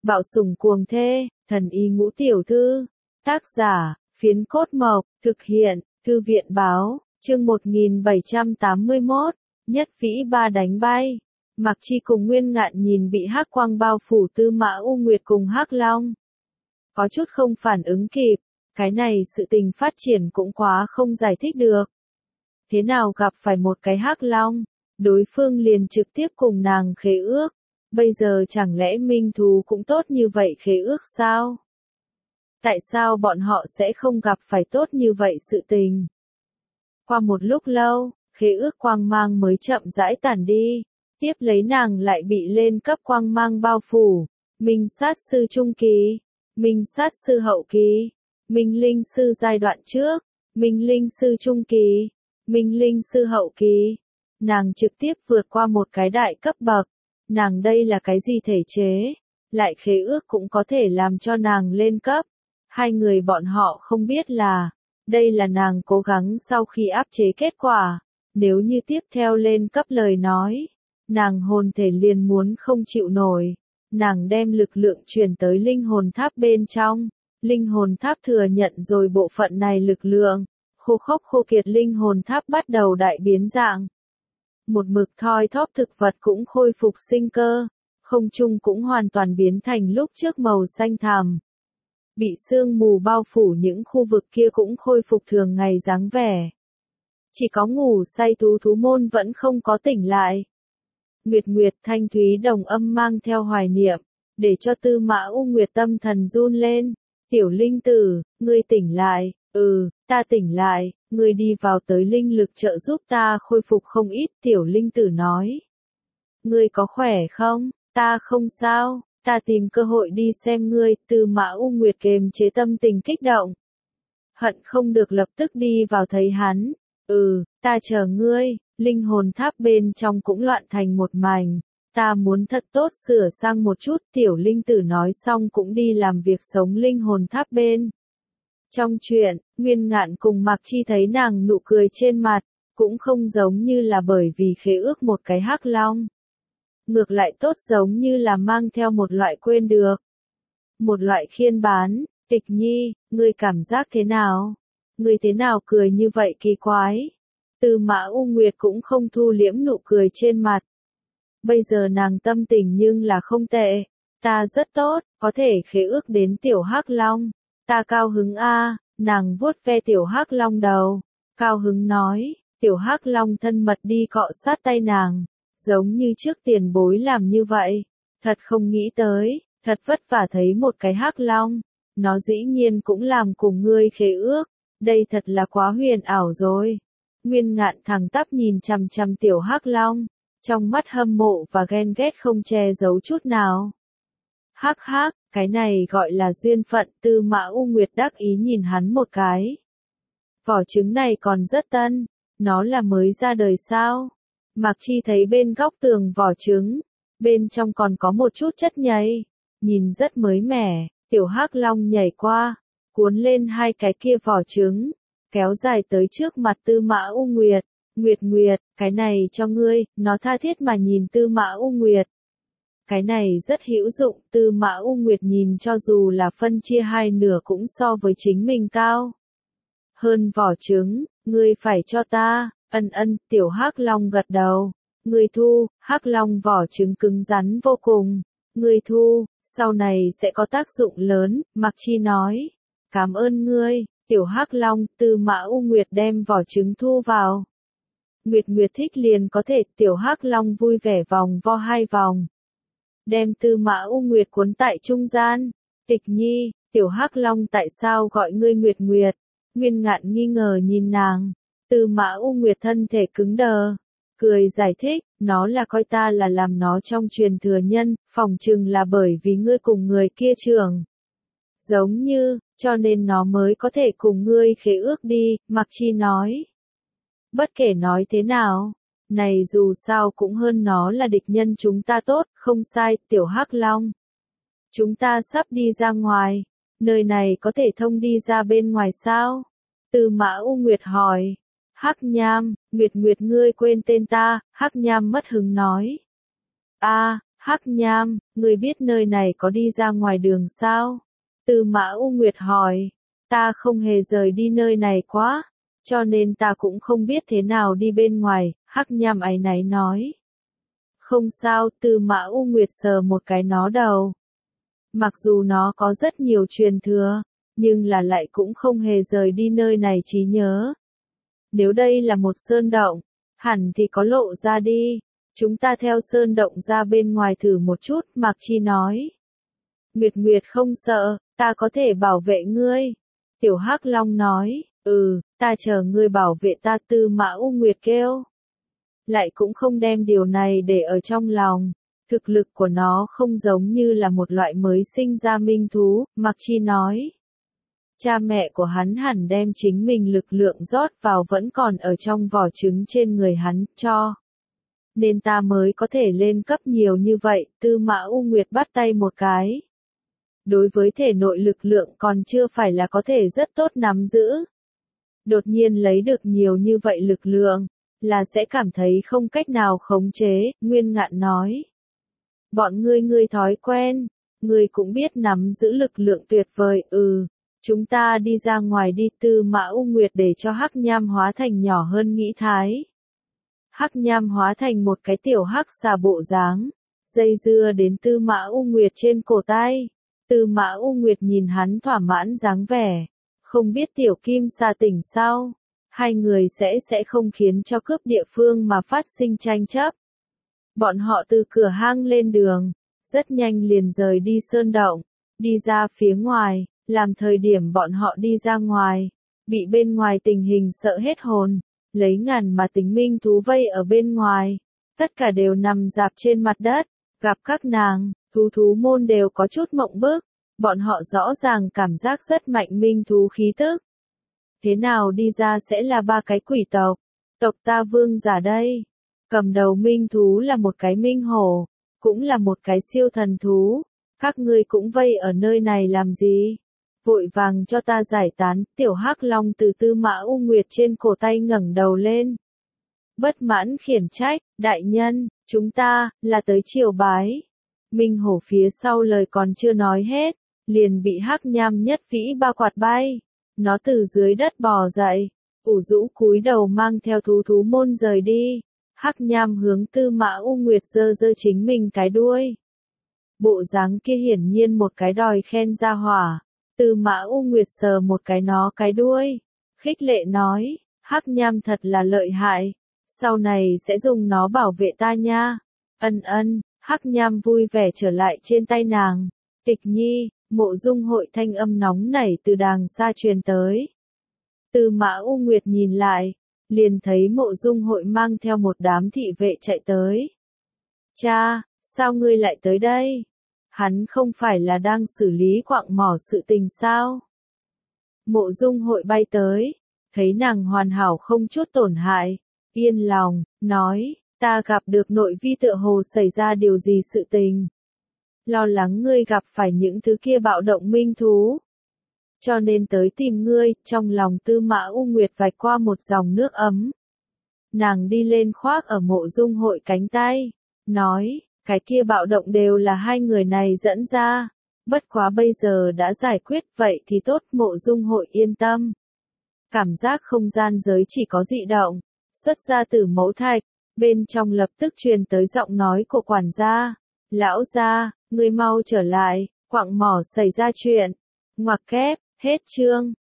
Bạo sủng cuồng thê, thần y ngũ tiểu thư. Tác giả, Phiến Cốt Mộc, thực hiện, Thư viện báo, chương 1781, nhất vĩ ba đánh bay. Mạc Chi cùng Nguyên Ngạn nhìn bị hắc quang bao phủ Tư Mã U Nguyệt cùng Hắc Long. Có chút không phản ứng kịp, cái này sự tình phát triển cũng quá không giải thích được. Thế nào gặp phải một cái Hắc Long, đối phương liền trực tiếp cùng nàng khế ước, bây giờ chẳng lẽ minh thú cũng tốt như vậy khế ước sao? Tại sao bọn họ sẽ không gặp phải tốt như vậy sự tình? Qua một lúc lâu, khế ước quang mang mới chậm rãi tản đi, tiếp lấy nàng lại bị lên cấp quang mang bao phủ, minh sát sư trung kỳ, minh sát sư hậu kỳ, minh linh sư giai đoạn trước, minh linh sư trung kỳ, minh linh sư hậu kỳ. Nàng trực tiếp vượt qua một cái đại cấp bậc, nàng đây là cái gì thể chế, lại khế ước cũng có thể làm cho nàng lên cấp. Hai người bọn họ không biết là, đây là nàng cố gắng sau khi áp chế kết quả, nếu như tiếp theo lên cấp lời nói, nàng hồn thể liền muốn không chịu nổi, nàng đem lực lượng truyền tới linh hồn tháp bên trong, linh hồn tháp thừa nhận rồi bộ phận này lực lượng, khô khốc khô kiệt linh hồn tháp bắt đầu đại biến dạng. Một mực thoi thóp thực vật cũng khôi phục sinh cơ, không trung cũng hoàn toàn biến thành lúc trước màu xanh thẳm. Bị sương mù bao phủ những khu vực kia cũng khôi phục thường ngày dáng vẻ. Chỉ có ngủ say thú môn vẫn không có tỉnh lại. Nguyệt Nguyệt thanh thúy đồng âm mang theo hoài niệm, để cho Tư Mã U Nguyệt tâm thần run lên. Tiểu linh tử, ngươi tỉnh lại, ta tỉnh lại, ngươi đi vào tới linh lực trợ giúp ta khôi phục không ít, tiểu linh tử nói. Ngươi có khỏe không? Ta không sao, ta tìm cơ hội đi xem ngươi, Tư Mã U Nguyệt kiềm chế tâm tình kích động. Hận không được lập tức đi vào thấy hắn, ta chờ ngươi, linh hồn tháp bên trong cũng loạn thành một mảnh. Ta muốn thật tốt sửa sang một chút, tiểu linh tử nói xong cũng đi làm việc sống linh hồn tháp bên. Trong chuyện, Nguyên Ngạn cùng Mạc Chi thấy nàng nụ cười trên mặt, cũng không giống như là bởi vì khế ước một cái hắc long. Ngược lại tốt giống như là mang theo một loại quên được. Một loại khiên bán, Tịch Nhi, ngươi cảm giác thế nào? Ngươi thế nào cười như vậy kỳ quái? Tư Mã U Nguyệt cũng không thu liễm nụ cười trên mặt. Bây giờ nàng tâm tình nhưng là không tệ, ta rất tốt, có thể khế ước đến tiểu hắc long, ta cao hứng a. Nàng vuốt ve tiểu hắc long đầu, cao hứng nói, tiểu hắc long thân mật đi cọ sát tay nàng, giống như trước tiền bối làm như vậy, thật không nghĩ tới, thật vất vả thấy một cái hắc long, nó dĩ nhiên cũng làm cùng ngươi khế ước, đây thật là quá huyền ảo rồi. Nguyên Ngạn thẳng tắp nhìn chằm chằm tiểu hắc long, trong mắt hâm mộ và ghen ghét không che giấu chút nào. Hắc hắc, cái này gọi là duyên phận, Tư Mã U Nguyệt đắc ý nhìn hắn một cái. Vỏ trứng này còn rất tân, nó là mới ra đời sao? Mạc Chi thấy bên góc tường vỏ trứng, bên trong còn có một chút chất nhầy, nhìn rất mới mẻ, tiểu hắc long nhảy qua, cuốn lên hai cái kia vỏ trứng, kéo dài tới trước mặt Tư Mã U Nguyệt. Nguyệt Nguyệt, cái này cho ngươi, nó tha thiết mà nhìn Tư Mã U Nguyệt. Cái này rất hữu dụng, Tư Mã U Nguyệt nhìn cho dù là phân chia hai nửa cũng so với chính mình cao. Hơn vỏ trứng, ngươi phải cho ta, tiểu hắc long gật đầu. Ngươi thu, hắc long vỏ trứng cứng rắn vô cùng. Ngươi thu, sau này sẽ có tác dụng lớn, Mạc Chi nói. Cảm ơn ngươi, tiểu hắc long, Tư Mã U Nguyệt đem vỏ trứng thu vào. Nguyệt Nguyệt thích liền có thể, tiểu hắc long vui vẻ vòng vo hai vòng. Đem Tư Mã U Nguyệt cuốn tại trung gian. Tịch Nhi, tiểu hắc long tại sao gọi ngươi Nguyệt Nguyệt? Nguyên Ngạn nghi ngờ nhìn nàng. Tư Mã U Nguyệt thân thể cứng đờ. Cười giải thích, nó là coi ta là làm nó trong truyền thừa nhân, phỏng chừng là bởi vì ngươi cùng người kia trưởng. Giống như, cho nên nó mới có thể cùng ngươi khế ước đi, Mạc Chi nói. Bất kể nói thế nào, này dù sao cũng hơn nó là địch nhân chúng ta tốt, không sai, tiểu hắc long. Chúng ta sắp đi ra ngoài, nơi này có thể thông đi ra bên ngoài sao? Tư Mã U Nguyệt hỏi. Hắc Nham, Nguyệt Nguyệt ngươi quên tên ta, Hắc Nham mất hứng nói. Hắc Nham, ngươi biết nơi này có đi ra ngoài đường sao? Tư Mã U Nguyệt hỏi. Ta không hề rời đi nơi này quá, cho nên ta cũng không biết thế nào đi bên ngoài, Hắc Nham áy náy nói. Không sao, Tư Mã U Nguyệt sờ một cái nó đầu. Mặc dù nó có rất nhiều truyền thừa, nhưng là lại cũng không hề rời đi nơi này trí nhớ. Nếu đây là một sơn động, hẳn thì có lộ ra đi. Chúng ta theo sơn động ra bên ngoài thử một chút, Mạc Chi nói. Nguyệt Nguyệt không sợ, ta có thể bảo vệ ngươi. Tiểu Hắc Long nói, ta chờ ngươi bảo vệ ta, Tư Mã U Nguyệt kêu. Lại cũng không đem điều này để ở trong lòng. Thực lực của nó không giống như là một loại mới sinh ra minh thú, Mạc Chi nói. Cha mẹ của hắn hẳn đem chính mình lực lượng rót vào vẫn còn ở trong vỏ trứng trên người hắn, cho. Nên ta mới có thể lên cấp nhiều như vậy, Tư Mã U Nguyệt bắt tay một cái. Đối với thể nội lực lượng còn chưa phải là có thể rất tốt nắm giữ. Đột nhiên lấy được nhiều như vậy lực lượng, là sẽ cảm thấy không cách nào khống chế, Nguyên Ngạn nói. Bọn ngươi thói quen, ngươi cũng biết nắm giữ lực lượng tuyệt vời, chúng ta đi ra ngoài đi, Tư Mã U Nguyệt để cho Hắc Nham hóa thành nhỏ hơn nghĩ thái. Hắc Nham hóa thành một cái tiểu hắc xà bộ dáng, dây dưa đến Tư Mã U Nguyệt trên cổ tay. Tư Mã U Nguyệt nhìn hắn thỏa mãn dáng vẻ, không biết tiểu kim xà tỉnh sao, hai người sẽ không khiến cho cướp địa phương mà phát sinh tranh chấp. Bọn họ từ cửa hang lên đường, rất nhanh liền rời đi sơn động, đi ra phía ngoài, làm thời điểm bọn họ đi ra ngoài, bị bên ngoài tình hình sợ hết hồn, lấy ngàn mà tính minh thú vây ở bên ngoài, tất cả đều nằm rạp trên mặt đất, gặp các nàng, thú môn đều có chút mộng bức, bọn họ rõ ràng cảm giác rất mạnh minh thú khí tức. Thế nào đi ra sẽ là ba cái quỷ tộc, tộc ta vương giả đây. Cầm đầu minh thú là một cái minh hổ, cũng là một cái siêu thần thú, các ngươi cũng vây ở nơi này làm gì? Vội vàng cho ta giải tán, tiểu Hắc Long từ Tư Mã U Nguyệt trên cổ tay ngẩng đầu lên. Bất mãn khiển trách, đại nhân, chúng ta, là tới triều bái. Minh hổ phía sau lời còn chưa nói hết, liền bị Hắc Nham nhất vĩ ba quạt bay. Nó từ dưới đất bò dậy, ủ rũ cúi đầu mang theo thú môn rời đi. Hắc Nham hướng Tư Mã U Nguyệt giơ chính mình cái đuôi. Bộ dáng kia hiển nhiên một cái đòi khen ra hỏa. Tư Mã U Nguyệt sờ một cái nó cái đuôi, khích lệ nói, Hắc Nham thật là lợi hại, sau này sẽ dùng nó bảo vệ ta nha. Ân, Hắc Nham vui vẻ trở lại trên tay nàng. Tịch Nhi, Mộ Dung Hội thanh âm nóng nảy từ đàng xa truyền tới. Tư Mã U Nguyệt nhìn lại, liền thấy Mộ Dung Hội mang theo một đám thị vệ chạy tới. Cha, sao ngươi lại tới đây? Hắn không phải là đang xử lý quạng mỏ sự tình sao? Mộ Dung Hội bay tới, thấy nàng hoàn hảo không chút tổn hại, yên lòng, nói, ta gặp được nội vi tựa hồ xảy ra điều gì sự tình. Lo lắng ngươi gặp phải những thứ kia bạo động minh thú. Cho nên tới tìm ngươi, trong lòng Tư Mã U Nguyệt vạch qua một dòng nước ấm. Nàng đi lên khoác ở Mộ Dung Hội cánh tay, nói, cái kia bạo động đều là hai người này dẫn ra. Bất quá bây giờ đã giải quyết vậy thì tốt, Mộ Dung Hội yên tâm. Cảm giác không gian giới chỉ có dị động, xuất ra từ mẫu thạch, bên trong lập tức truyền tới giọng nói của quản gia. Lão gia, ngươi mau trở lại, quạng mỏ xảy ra chuyện. Ngoặc kép, hết chương.